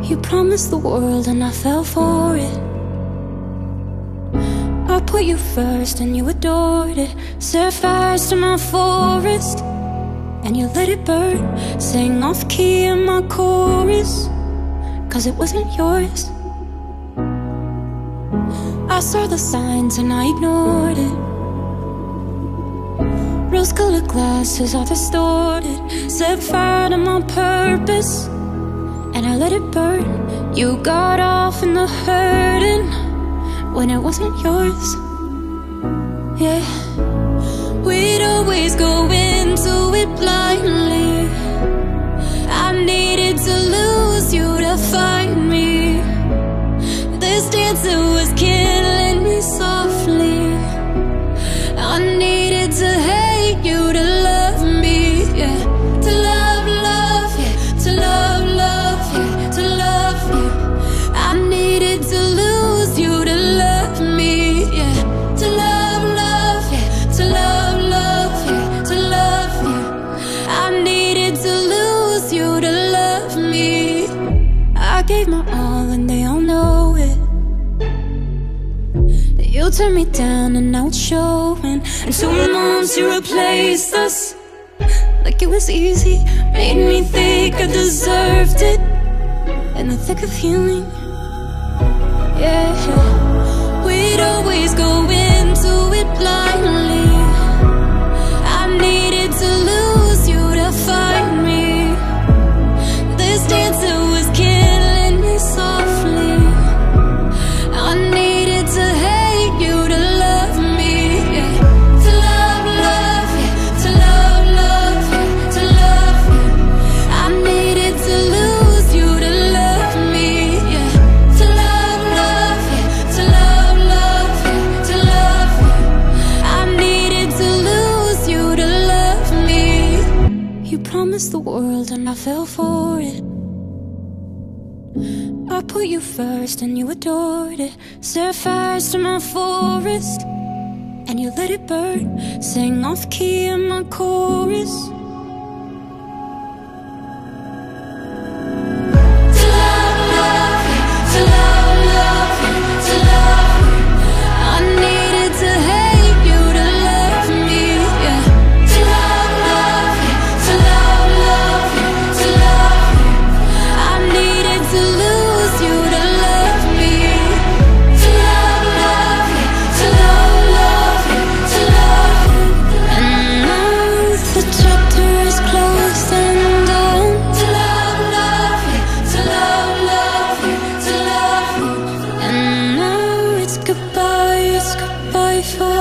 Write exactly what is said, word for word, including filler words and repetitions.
You promised the world and I fell for it. I put you first and you adored it. Set fires to my forest and you let it burn. Sang off key in my chorus, cause it wasn't yours. I saw the signs and I ignored it. Rose-colored glasses are distorted. Set fire to my purpose and I let it burn. You got off in the hurting when it wasn't yours. Yeah, we'd always go into it blindly. I needed to lose you to find me. This dancer was killing me softly. I needed to hate you to love me, yeah. To love, love, yeah. To love, love, yeah. To love you. I needed to lose you to love me, yeah. To love, love, yeah. To love, love, yeah. To love you. I needed to lose you to love me. I gave my all and they all know it. You turned me down and now it's showing. And two months you replaced us like it was easy. Made me think I deserved it in the thick of healing. Yeah, we'd always go into it blindly. I needed to lose you to find me. This dancer was killing me softly. I needed to hate you to love me, yeah. To love, love, yeah. To love, love, yeah. To love you. I needed to lose you to love me, yeah. To love, love, yeah. To love, love, yeah. To love you. I needed to lose you to love me. You promised the world and I fell for it. I put you first and you adored it. Set fires to my forest and you let it burn. Sang off key in my chorus. To love, love, yeah. To love, love, yeah. To love you. I needed to hate you to love me, yeah. To love, love, yeah. To love, love, yeah. To love you. I needed to lose you to love me. To love, love, yeah. To love, love, yeah. To love you. And now the chapter is closed and done. To love, love, yeah. To love, love, yeah. To love you. And now it's goodbye, it's goodbye for